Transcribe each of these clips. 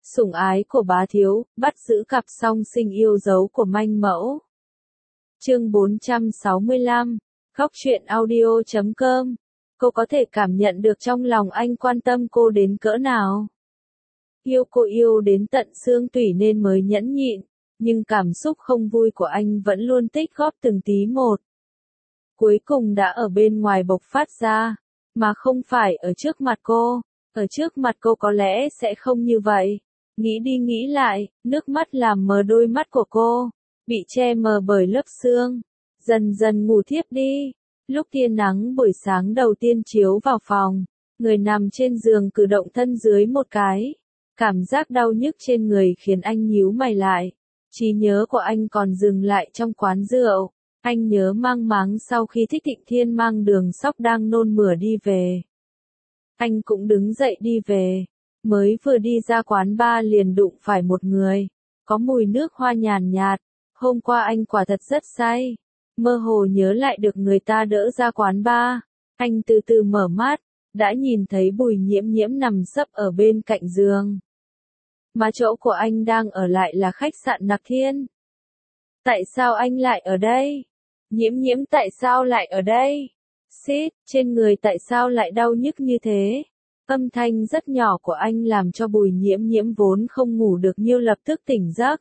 Sủng ái của bá thiếu, bắt giữ cặp song sinh yêu dấu của manh mẫu. Chương 465, Khóc chuyện audio.com. Cô có thể cảm nhận được trong lòng anh quan tâm cô đến cỡ nào. Yêu cô yêu đến tận xương tủy nên mới nhẫn nhịn, nhưng cảm xúc không vui của anh vẫn luôn tích góp từng tí một. Cuối cùng đã ở bên ngoài bộc phát ra, mà không phải ở trước mặt cô. Ở trước mặt cô có lẽ sẽ không như vậy. Nghĩ đi nghĩ lại, nước mắt làm mờ đôi mắt của cô, bị che mờ bởi lớp sương. Dần dần ngủ thiếp đi. Lúc tia nắng buổi sáng đầu tiên chiếu vào phòng, người nằm trên giường cử động thân dưới một cái. Cảm giác đau nhức trên người khiến anh nhíu mày lại. Trí nhớ của anh còn dừng lại trong quán rượu. Anh nhớ mang máng sau khi Thích Thịnh Thiên mang Đường Sóc đang nôn mửa đi về. Anh cũng đứng dậy đi về. Mới vừa đi ra quán bar liền đụng phải một người. Có mùi nước hoa nhàn nhạt. Hôm qua anh quả thật rất say. Mơ hồ nhớ lại được người ta đỡ ra quán bar. Anh từ từ mở mắt. Đã nhìn thấy Bùi Nhiễm Nhiễm nằm sấp ở bên cạnh giường. Mà chỗ của anh đang ở lại là khách sạn Nặc Thiên. Tại sao anh lại ở đây? Nhiễm Nhiễm tại sao lại ở đây? Xít, trên người tại sao lại đau nhức như thế? Âm thanh rất nhỏ của anh làm cho Bùi Nhiễm Nhiễm vốn không ngủ được như lập tức tỉnh giấc.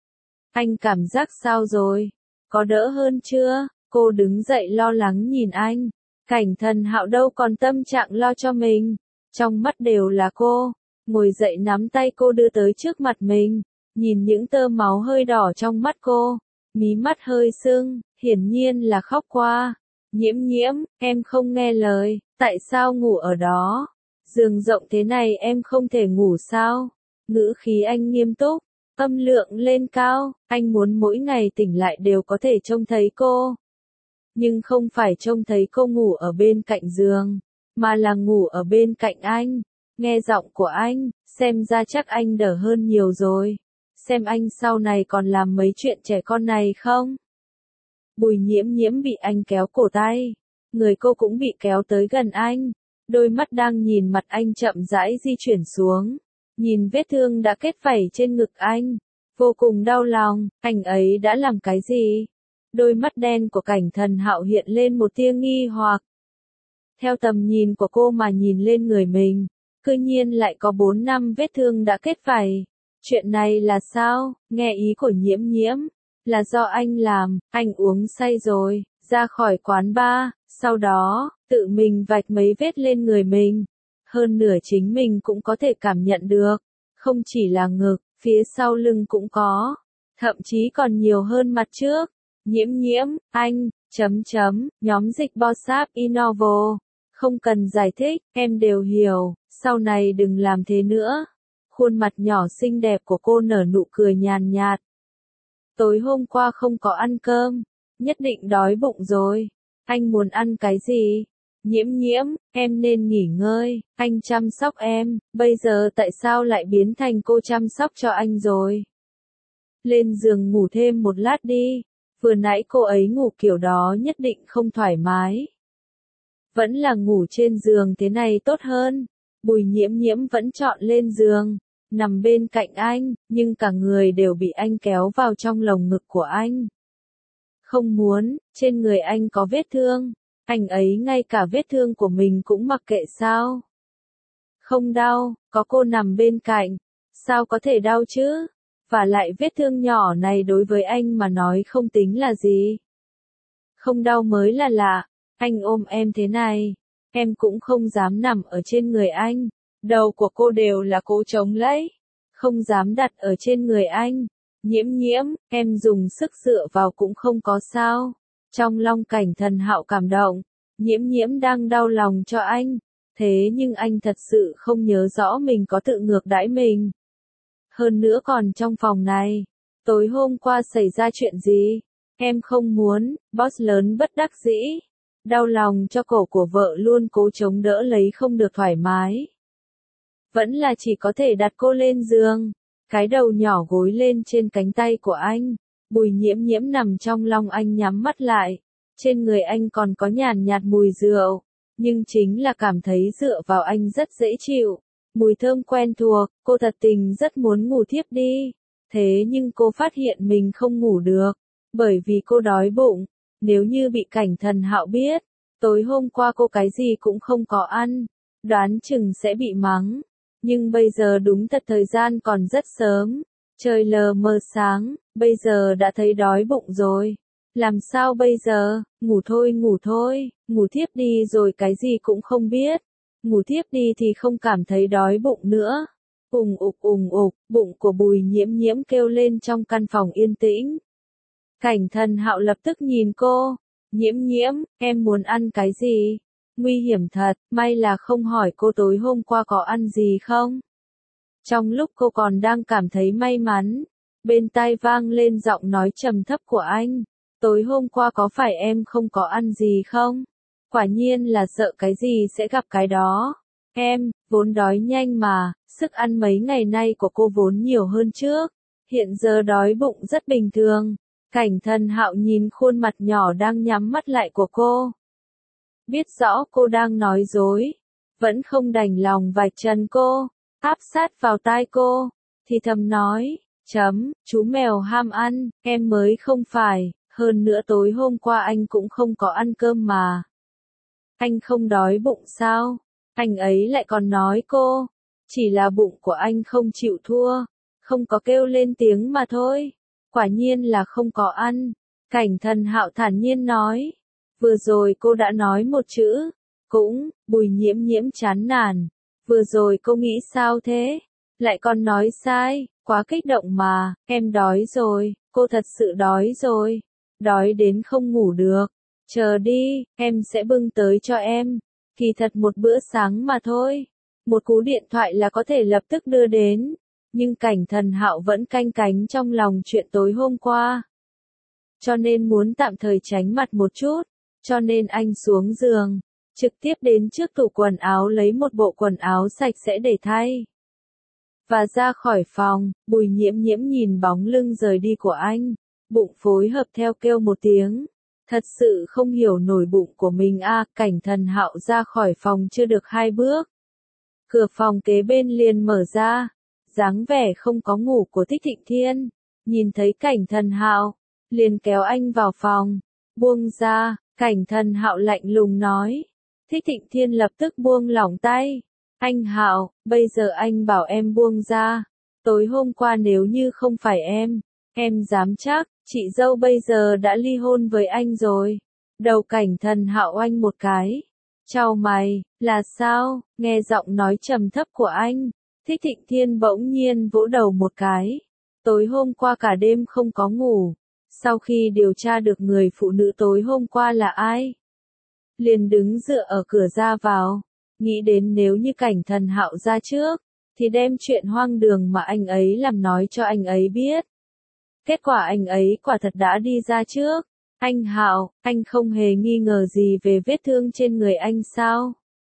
Anh cảm giác sao rồi? Có đỡ hơn chưa? Cô đứng dậy lo lắng nhìn anh. Cảnh Thần Hạo đâu còn tâm trạng lo cho mình. Trong mắt đều là cô. Ngồi dậy nắm tay cô đưa tới trước mặt mình. Nhìn những tơ máu hơi đỏ trong mắt cô. Mí mắt hơi sưng, hiển nhiên là khóc qua. Nhiễm Nhiễm, em không nghe lời. Tại sao ngủ ở đó? Giường rộng thế này em không thể ngủ sao? Ngữ khí anh nghiêm túc, âm lượng lên cao, anh muốn mỗi ngày tỉnh lại đều có thể trông thấy cô. Nhưng không phải trông thấy cô ngủ ở bên cạnh giường, mà là ngủ ở bên cạnh anh. Nghe giọng của anh, xem ra chắc anh đỡ hơn nhiều rồi. Xem anh sau này còn làm mấy chuyện trẻ con này không? Bùi Nhiễm Nhiễm bị anh kéo cổ tay, người cô cũng bị kéo tới gần anh. Đôi mắt đang nhìn mặt anh chậm rãi di chuyển xuống. Nhìn vết thương đã kết vảy trên ngực anh. Vô cùng đau lòng, anh ấy đã làm cái gì? Đôi mắt đen của Cảnh Thần Hạo hiện lên một tia nghi hoặc. Theo tầm nhìn của cô mà nhìn lên người mình, cư nhiên lại có 4 năm vết thương đã kết vảy. Chuyện này là sao? Nghe ý của Nhiễm Nhiễm, là do anh làm, anh uống say rồi, ra khỏi quán bar, sau đó, tự mình vạch mấy vết lên người mình. Hơn nửa chính mình cũng có thể cảm nhận được. Không chỉ là ngực, phía sau lưng cũng có. Thậm chí còn nhiều hơn mặt trước. Nhiễm Nhiễm, anh, nhóm dịch Bossap Innovo. Không cần giải thích, em đều hiểu, sau này đừng làm thế nữa. Khuôn mặt nhỏ xinh đẹp của cô nở nụ cười nhàn nhạt. Tối hôm qua không có ăn cơm, nhất định đói bụng rồi. Anh muốn ăn cái gì? Nhiễm Nhiễm, em nên nghỉ ngơi, anh chăm sóc em, bây giờ tại sao lại biến thành cô chăm sóc cho anh rồi? Lên giường ngủ thêm một lát đi, vừa nãy cô ấy ngủ kiểu đó nhất định không thoải mái. Vẫn là ngủ trên giường thế này tốt hơn. Bùi Nhiễm Nhiễm vẫn chọn lên giường, nằm bên cạnh anh, nhưng cả người đều bị anh kéo vào trong lồng ngực của anh. Không muốn, trên người anh có vết thương. Anh ấy ngay cả vết thương của mình cũng mặc kệ sao? Không đau, có cô nằm bên cạnh. Sao có thể đau chứ? Và lại vết thương nhỏ này đối với anh mà nói không tính là gì. Không đau mới là lạ. Anh ôm em thế này. Em cũng không dám nằm ở trên người anh. Đầu của cô đều là cố chống lấy. Không dám đặt ở trên người anh. Nhiễm Nhiễm, em dùng sức dựa vào cũng không có sao. Trong lòng Cảnh Thần Hạo cảm động, Nhiễm Nhiễm đang đau lòng cho anh, thế nhưng anh thật sự không nhớ rõ mình có tự ngược đãi mình. Hơn nữa còn trong phòng này, tối hôm qua xảy ra chuyện gì? Em không muốn, boss lớn bất đắc dĩ, đau lòng cho cổ của vợ luôn cố chống đỡ lấy không được thoải mái. Vẫn là chỉ có thể đặt cô lên giường, cái đầu nhỏ gối lên trên cánh tay của anh. Bùi Nhiễm Nhiễm nằm trong lòng anh nhắm mắt lại. Trên người anh còn có nhàn nhạt mùi rượu. Nhưng chính là cảm thấy dựa vào anh rất dễ chịu. Mùi thơm quen thuộc, cô thật tình rất muốn ngủ thiếp đi. Thế nhưng cô phát hiện mình không ngủ được, bởi vì cô đói bụng. Nếu như bị Cảnh Thần Hạo biết, tối hôm qua cô cái gì cũng không có ăn, đoán chừng sẽ bị mắng. Nhưng bây giờ đúng thật thời gian còn rất sớm, trời lờ mờ sáng, bây giờ đã thấy đói bụng rồi. Làm sao bây giờ, ngủ thôi, ngủ thiếp đi rồi cái gì cũng không biết. Ngủ thiếp đi thì không cảm thấy đói bụng nữa. Ùng ục, bụng của Bùi Nhiễm Nhiễm kêu lên trong căn phòng yên tĩnh. Cảnh Thần Hạo lập tức nhìn cô, Nhiễm Nhiễm, em muốn ăn cái gì? Nguy hiểm thật, may là không hỏi cô tối hôm qua có ăn gì không? Trong lúc cô còn đang cảm thấy may mắn, bên tai vang lên giọng nói trầm thấp của anh. Tối hôm qua có phải em không có ăn gì không? Quả nhiên là sợ cái gì sẽ gặp cái đó. Em, vốn đói nhanh mà, sức ăn mấy ngày nay của cô vốn nhiều hơn trước. Hiện giờ đói bụng rất bình thường. Cảnh Thần Hạo nhìn khuôn mặt nhỏ đang nhắm mắt lại của cô. Biết rõ cô đang nói dối. Vẫn không đành lòng vạch trần cô, áp sát vào tai cô, thì thầm nói, chú mèo ham ăn, em mới không phải, hơn nữa tối hôm qua anh cũng không có ăn cơm mà. Anh không đói bụng sao? Anh ấy lại còn nói cô, chỉ là bụng của anh không chịu thua, không có kêu lên tiếng mà thôi. Quả nhiên là không có ăn. Cảnh Thần Hạo thản nhiên nói. Vừa rồi cô đã nói một chữ. Cũng, Bùi Nhiễm Nhiễm chán nản. Vừa rồi cô nghĩ sao thế? Lại còn nói sai, quá kích động mà, em đói rồi, cô thật sự đói rồi. Đói đến không ngủ được. Chờ đi, em sẽ bưng tới cho em. Kỳ thật một bữa sáng mà thôi. Một cú điện thoại là có thể lập tức đưa đến. Nhưng Cảnh Thần Hạo vẫn canh cánh trong lòng chuyện tối hôm qua. Cho nên muốn tạm thời tránh mặt một chút. Cho nên anh xuống giường, trực tiếp đến trước tủ quần áo lấy một bộ quần áo sạch sẽ để thay. Và ra khỏi phòng, Bùi Nhiễm Nhiễm nhìn bóng lưng rời đi của anh. Bụng phối hợp theo kêu một tiếng. Thật sự không hiểu nổi bụng của mình a. Cảnh Thần Hạo ra khỏi phòng chưa được 2 bước. Cửa phòng kế bên liền mở ra. Dáng vẻ không có ngủ của Thích Thịnh Thiên, nhìn thấy Cảnh Thần Hạo, liền kéo anh vào phòng. Buông ra, Cảnh Thần Hạo lạnh lùng nói. Thích Thịnh Thiên lập tức buông lỏng tay. Anh Hạo, bây giờ anh bảo em buông ra. Tối hôm qua nếu như không phải em dám chắc, chị dâu bây giờ đã ly hôn với anh rồi. Đầu Cảnh Thần Hạo oanh một cái. Chào mày, là sao? Nghe giọng nói trầm thấp của anh, Thích Thịnh Thiên bỗng nhiên vỗ đầu một cái. Tối hôm qua cả đêm không có ngủ. Sau khi điều tra được người phụ nữ tối hôm qua là ai, liền đứng dựa ở cửa ra vào, nghĩ đến nếu như Cảnh Thần Hạo ra trước, thì đem chuyện hoang đường mà anh ấy làm nói cho anh ấy biết. Kết quả anh ấy quả thật đã đi ra trước. Anh Hạo, anh không hề nghi ngờ gì về vết thương trên người anh sao?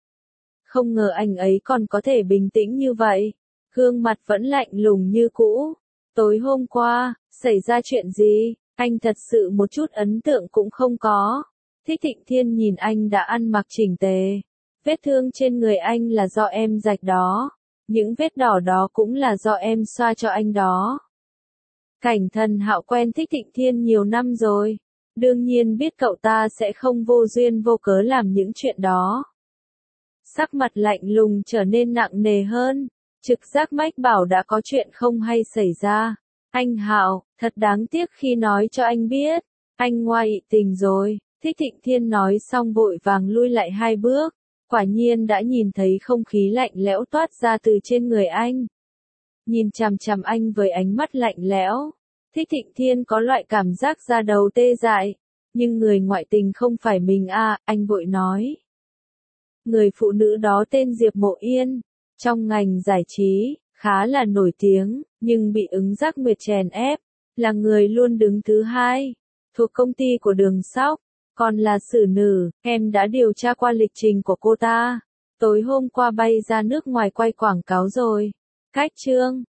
Không ngờ anh ấy còn có thể bình tĩnh như vậy, gương mặt vẫn lạnh lùng như cũ. Tối hôm qua, xảy ra chuyện gì? Anh thật sự một chút ấn tượng cũng không có. Thích Thịnh Thiên nhìn anh đã ăn mặc chỉnh tề. Vết thương trên người anh là do em rạch đó. Những vết đỏ đó cũng là do em xoa cho anh đó. Cảnh Thần Hạo quen Thích Thịnh Thiên nhiều năm rồi. Đương nhiên biết cậu ta sẽ không vô duyên vô cớ làm những chuyện đó. Sắc mặt lạnh lùng trở nên nặng nề hơn. Trực giác mách bảo đã có chuyện không hay xảy ra. Anh Hạo, thật đáng tiếc khi nói cho anh biết. Anh ngoại tình rồi. Thích Thịnh Thiên nói xong vội vàng lui lại 2 bước. Quả nhiên đã nhìn thấy không khí lạnh lẽo toát ra từ trên người anh. Nhìn chằm chằm anh với ánh mắt lạnh lẽo. Thích Thịnh Thiên có loại cảm giác da đầu tê dại. Nhưng người ngoại tình không phải mình à, anh vội nói. Người phụ nữ đó tên Diệp Mộ Yên. Trong ngành giải trí, khá là nổi tiếng, nhưng bị ứng giác nguyệt chèn ép. Là người luôn đứng thứ 2. Thuộc công ty của Đường Sóc. Còn là xử nữ, em đã điều tra qua lịch trình của cô ta. Tối hôm qua bay ra nước ngoài quay quảng cáo rồi. Cách chương